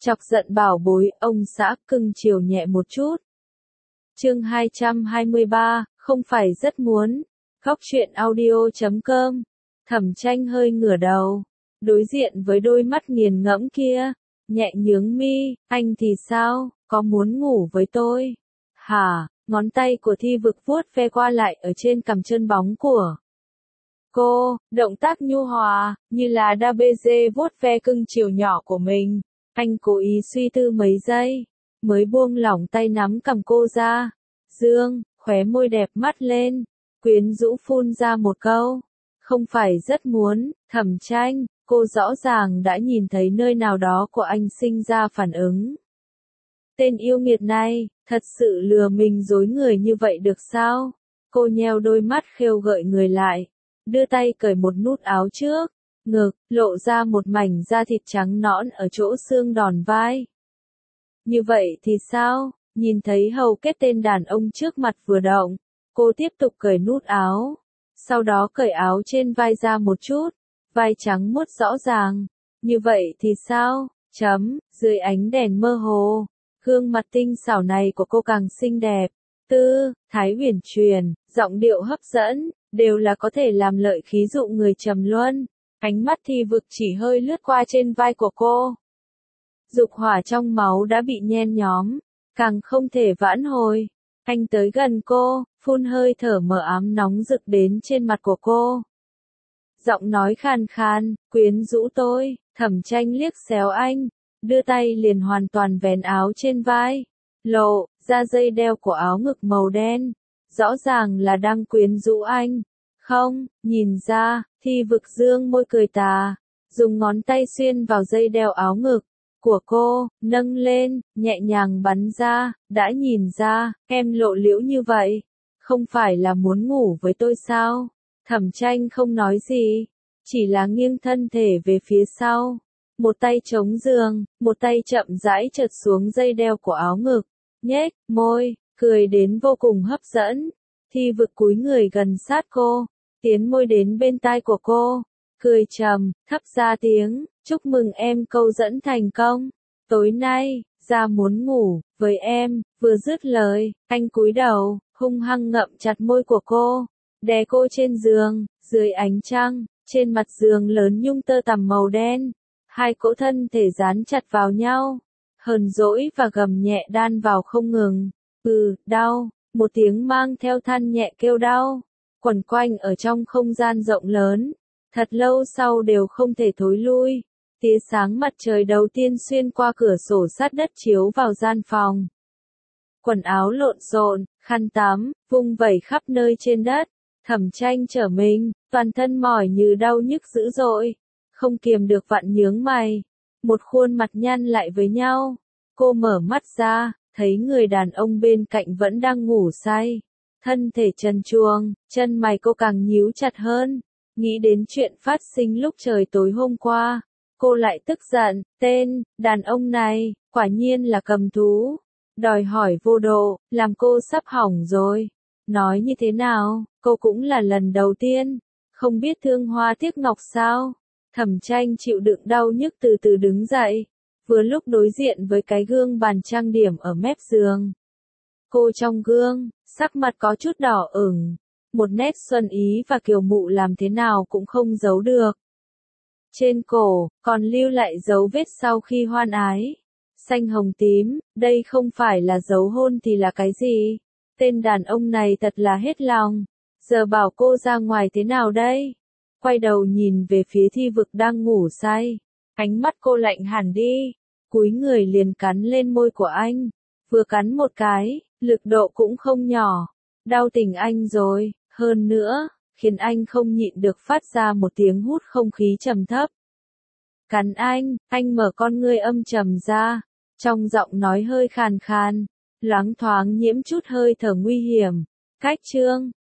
Chọc giận bảo bối, ông xã cưng chiều nhẹ một chút. Chương 223, không phải rất muốn. Góc truyện audio.com. Thẩm Tranh hơi ngửa đầu, đối diện với đôi mắt nghiền ngẫm kia, nhẹ nhướng mi, anh thì sao, có muốn ngủ với tôi? Hả? Ngón tay của Thi Vực vuốt ve qua lại ở trên cằm trơn bóng của cô, động tác nhu hòa, như là đa bê dê vuốt ve cưng chiều nhỏ của mình. Anh cố ý suy tư mấy giây, mới buông lỏng tay nắm cầm cô ra. Dương, khóe môi đẹp mắt lên, quyến rũ phun ra một câu. Không phải rất muốn, Thẩm Tranh, cô rõ ràng đã nhìn thấy nơi nào đó của anh sinh ra phản ứng. Tên yêu nghiệt này, thật sự lừa mình dối người như vậy được sao? Cô nheo đôi mắt khêu gợi người lại, đưa tay cởi một nút áo trước, ngực, lộ ra một mảnh da thịt trắng nõn ở chỗ xương đòn vai. Như vậy thì sao? Nhìn thấy hầu kết tên đàn ông trước mặt vừa động, cô tiếp tục cởi nút áo, sau đó cởi áo trên vai ra một chút, vai trắng muốt rõ ràng. Như vậy thì sao? Dưới ánh đèn mơ hồ, gương mặt tinh xảo này của cô càng xinh đẹp, thái uyển chuyển, giọng điệu hấp dẫn, đều là có thể làm lợi khí dụ người trầm luân. Ánh mắt Thi Vực chỉ hơi lướt qua trên vai của cô. Dục hỏa trong máu đã bị nhen nhóm, càng không thể vãn hồi. Anh tới gần cô, phun hơi thở mờ ám nóng rực đến trên mặt của cô. Giọng nói khàn khàn, quyến rũ tôi. Thẩm Tranh liếc xéo anh, đưa tay liền hoàn toàn vén áo trên vai, lộ ra dây đeo của áo ngực màu đen, rõ ràng là đang quyến rũ anh. Không, nhìn ra, Thi Vực dương môi cười tà, dùng ngón tay xuyên vào dây đeo áo ngực của cô, nâng lên, nhẹ nhàng bắn ra. Đã nhìn ra, em lộ liễu như vậy, không phải là muốn ngủ với tôi sao? Thẩm Tranh không nói gì, chỉ là nghiêng thân thể về phía sau, một tay chống giường, một tay chậm rãi trượt xuống dây đeo của áo ngực, nhếch môi, cười đến vô cùng hấp dẫn. Thi Vực cúi người gần sát cô, tiến môi đến bên tai của cô, cười trầm, thấp ra tiếng, chúc mừng em câu dẫn thành công. Tối nay, ra muốn ngủ với em. Vừa dứt lời, anh cúi đầu, hung hăng ngậm chặt môi của cô, đè cô trên giường. Dưới ánh trăng, trên mặt giường lớn nhung tơ tằm màu đen, hai cỗ thân thể dán chặt vào nhau, hờn dỗi và gầm nhẹ đan vào không ngừng. Đau, một tiếng mang theo than nhẹ kêu đau, quẩn quanh ở trong không gian rộng lớn, thật lâu sau đều không thể thối lui. Tia sáng mặt trời đầu tiên xuyên qua cửa sổ sát đất chiếu vào gian phòng. Quần áo lộn xộn, khăn tắm, vung vẩy khắp nơi trên đất. Thẩm Tranh trở mình, toàn thân mỏi như đau nhức dữ dội, không kiềm được vặn nhướng mày. Một khuôn mặt nhăn lại với nhau. Cô mở mắt ra, thấy người đàn ông bên cạnh vẫn đang ngủ say. Thân thể trần truồng, chân mày cô càng nhíu chặt hơn. Nghĩ đến chuyện phát sinh lúc trời tối hôm qua, cô lại tức giận. Tên đàn ông này, quả nhiên là cầm thú, đòi hỏi vô độ, làm cô sắp hỏng rồi. Nói như thế nào, cô cũng là lần đầu tiên, không biết thương hoa tiếc ngọc sao? Thẩm Tranh chịu đựng đau nhức từ từ đứng dậy, vừa lúc đối diện với cái gương bàn trang điểm ở mép giường. Cô trong gương, sắc mặt có chút đỏ ửng, một nét xuân ý và kiều mụ làm thế nào cũng không giấu được. Trên cổ, còn lưu lại dấu vết sau khi hoan ái, xanh hồng tím, đây không phải là dấu hôn thì là cái gì? Tên đàn ông này thật là hết lòng, giờ bảo cô ra ngoài thế nào đây? Quay đầu nhìn về phía Thi Vực đang ngủ say, ánh mắt cô lạnh hẳn đi, cúi người liền cắn lên môi của anh, vừa cắn một cái, lực độ cũng không nhỏ, đau tình anh rồi, hơn nữa, khiến anh không nhịn được phát ra một tiếng hút không khí trầm thấp. Cắn anh mở con ngươi âm trầm ra, trong giọng nói hơi khàn khàn, loáng thoáng nhiễm chút hơi thở nguy hiểm. Cách chương